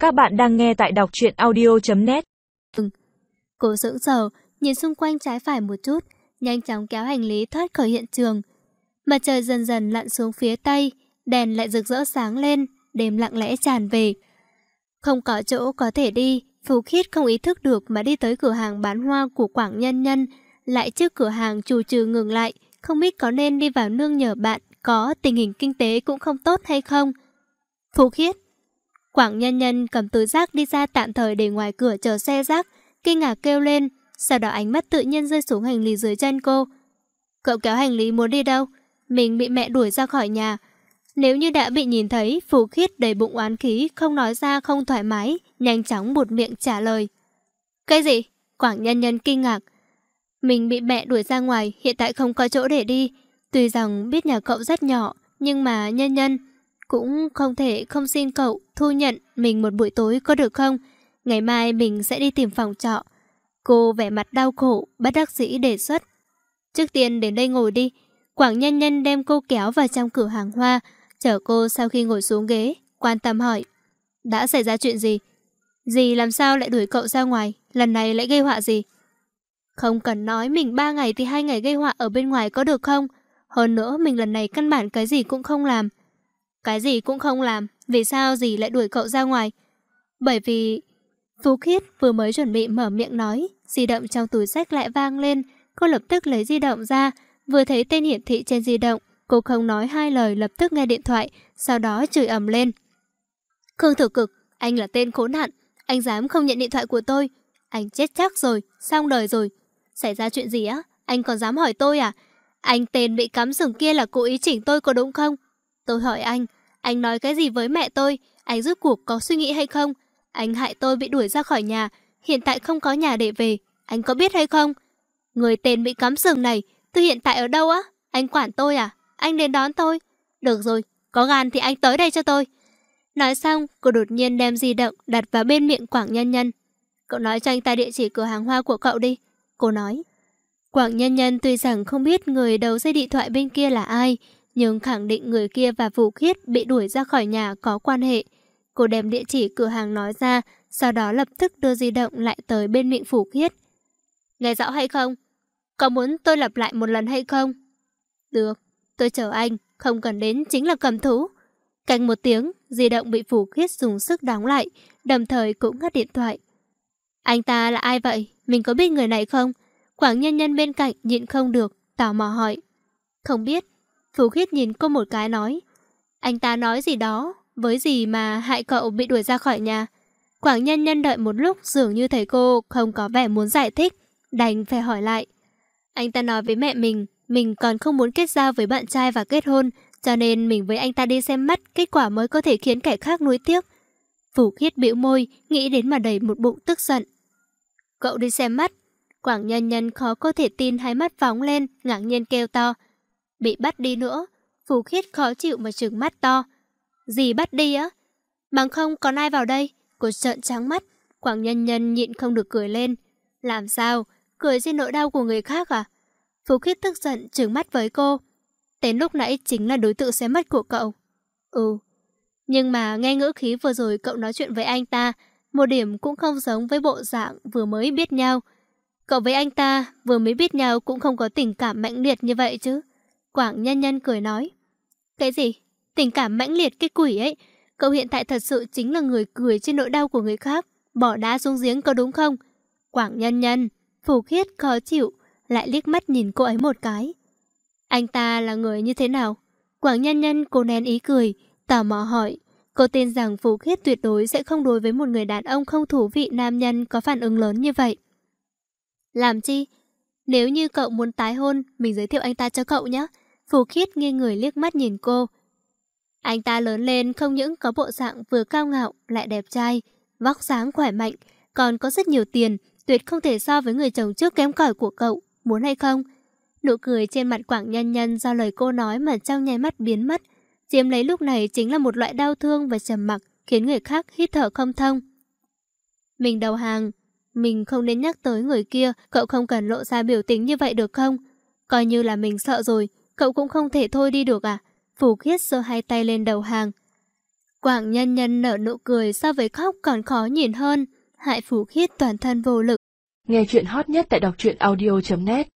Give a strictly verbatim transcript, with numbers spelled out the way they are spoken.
Các bạn đang nghe tại đọc truyện audio chấm net. Cô sững sờ, nhìn xung quanh trái phải một chút, nhanh chóng kéo hành lý thoát khỏi hiện trường. Mặt trời dần dần lặn xuống phía tây, đèn lại rực rỡ sáng lên, đêm lặng lẽ tràn về. Không có chỗ có thể đi, Phú Khiết không ý thức được mà đi tới cửa hàng bán hoa của Quảng Nhân Nhân. Lại trước cửa hàng chủ trừ ngừng lại, không biết có nên đi vào nương nhờ bạn, có tình hình kinh tế cũng không tốt hay không. Phú Khiết. Quảng Nhân Nhân cầm túi rác đi ra tạm thời để ngoài cửa chờ xe rác, kinh ngạc kêu lên, sau đó ánh mắt tự nhiên rơi xuống hành lý dưới chân cô. Cậu kéo hành lý muốn đi đâu? Mình bị mẹ đuổi ra khỏi nhà. Nếu như đã bị nhìn thấy, Phú Khiết đầy bụng oán khí, không nói ra không thoải mái, nhanh chóng buột miệng trả lời. Cái gì? Quảng Nhân Nhân kinh ngạc. Mình bị mẹ đuổi ra ngoài, hiện tại không có chỗ để đi. Tuy rằng biết nhà cậu rất nhỏ, nhưng mà Nhân Nhân cũng không thể không xin cậu thu nhận mình một buổi tối có được không? Ngày mai mình sẽ đi tìm phòng trọ. Cô vẻ mặt đau khổ, bất đắc dĩ đề xuất. Trước tiên đến đây ngồi đi. Quảng Nhân Nhân đem cô kéo vào trong cửa hàng hoa, chở cô sau khi ngồi xuống ghế, quan tâm hỏi. Đã xảy ra chuyện gì? Dì làm sao lại đuổi cậu ra ngoài? Lần này lại gây họa gì? Không cần nói mình ba ngày thì hai ngày gây họa ở bên ngoài có được không? Hơn nữa mình lần này căn bản cái gì cũng không làm. Cái gì cũng không làm? Vì sao dì lại đuổi cậu ra ngoài? Bởi vì... Phú Khiết vừa mới chuẩn bị mở miệng nói, di động trong túi xách lại vang lên. Cô lập tức lấy di động ra, vừa thấy tên hiển thị trên di động, cô không nói hai lời lập tức nghe điện thoại, sau đó chửi ầm lên. Khương Thử Cực, anh là tên khốn nạn, anh dám không nhận điện thoại của tôi. Anh chết chắc rồi, xong đời rồi. Xảy ra chuyện gì á? Anh còn dám hỏi tôi à? Anh tên bị cắm sừng kia là cố ý chỉnh tôi có đúng không? Tôi hỏi anh, anh nói cái gì với mẹ tôi? Anh rốt cuộc có suy nghĩ hay không? Anh hại tôi bị đuổi ra khỏi nhà, hiện tại không có nhà để về. Anh có biết hay không? Người tên bị cắm sừng này, tôi hiện tại ở đâu á? Anh quản tôi à? Anh đến đón tôi. Được rồi, có gan thì anh tới đây cho tôi. Nói xong, cô đột nhiên đem di động đặt vào bên miệng Quảng Nhân Nhân. Cậu nói cho anh ta địa chỉ cửa hàng hoa của cậu đi. Cô nói. Quảng Nhân Nhân tuy rằng không biết người đầu dây điện thoại bên kia là ai, nhưng khẳng định người kia và Phú Khiết bị đuổi ra khỏi nhà có quan hệ. Cô đem địa chỉ cửa hàng nói ra, sau đó lập tức đưa di động lại tới bên miệng Phú Khiết. Nghe rõ hay không? Có muốn tôi lặp lại một lần hay không? Được, tôi chờ anh, không cần đến chính là cầm thú. Cạnh một tiếng, di động bị Phú Khiết dùng sức đóng lại, đồng thời cũng ngắt điện thoại. Anh ta là ai vậy? Mình có biết người này không? Quảng Nhân Nhân bên cạnh nhịn không được, tò mò hỏi. Không biết. Phú Khiết nhìn cô một cái nói. Anh ta nói gì đó, với gì mà hại cậu bị đuổi ra khỏi nhà? Quảng Nhân Nhân đợi một lúc dường như thấy cô không có vẻ muốn giải thích, đành phải hỏi lại. Anh ta nói với mẹ mình, mình còn không muốn kết giao với bạn trai và kết hôn, cho nên mình với anh ta đi xem mắt, kết quả mới có thể khiến kẻ khác nuối tiếc. Phú Khiết bĩu môi, nghĩ đến mà đầy một bụng tức giận. Cậu đi xem mắt? Quảng Nhân Nhân khó có thể tin, hai mắt phóng lên, ngạc nhiên kêu to. Bị bắt đi nữa. Phú Khiết khó chịu mà trừng mắt to. Gì bắt đi á? Bằng không còn ai vào đây? Cô trợn trắng mắt. Quảng Nhân Nhân nhịn không được cười lên. Làm sao? Cười trên nỗi đau của người khác à? Phú Khiết tức giận trừng mắt với cô. Tên lúc nãy chính là đối tượng xem mắt của cậu. Ừ. Nhưng mà nghe ngữ khí vừa rồi cậu nói chuyện với anh ta, một điểm cũng không giống với bộ dạng vừa mới biết nhau. Cậu với anh ta vừa mới biết nhau cũng không có tình cảm mãnh liệt như vậy chứ. Quảng Nhân Nhân cười nói. Cái gì? Tình cảm mãnh liệt cái quỷ ấy. Cậu hiện tại thật sự chính là người cười trên nỗi đau của người khác, bỏ đá xuống giếng có đúng không? Quảng Nhân Nhân. Phú Khiết khó chịu, lại liếc mắt nhìn cô ấy một cái. Anh ta là người như thế nào? Quảng Nhân Nhân cô nén ý cười, tò mò hỏi. Cô tin rằng Phú Khiết tuyệt đối sẽ không đối với một người đàn ông không thú vị nam nhân có phản ứng lớn như vậy. Làm chi? Nếu như cậu muốn tái hôn, mình giới thiệu anh ta cho cậu nhé. Phú Khiết nghiêng người liếc mắt nhìn cô. Anh ta lớn lên không những có bộ dạng vừa cao ngạo lại đẹp trai, vóc dáng khỏe mạnh, còn có rất nhiều tiền, tuyệt không thể so với người chồng trước kém cỏi của cậu. Muốn hay không? Nụ cười trên mặt Quảng Nhân Nhân do lời cô nói mà trong nháy mắt biến mất. Chiếm lấy lúc này chính là một loại đau thương và trầm mặc, khiến người khác hít thở không thông. Mình đầu hàng. Mình không nên nhắc tới người kia, cậu không cần lộ ra biểu tình như vậy được không? Coi như là mình sợ rồi, cậu cũng không thể thôi đi được à? Phú Khiết giơ hai tay lên đầu hàng. Quảng Nhân Nhân nở nụ cười so với khóc còn khó nhìn hơn. Hải Phủ Khiết toàn thân vô lực. Nghe chuyện hot nhất tại đọc truyện audio chấm net.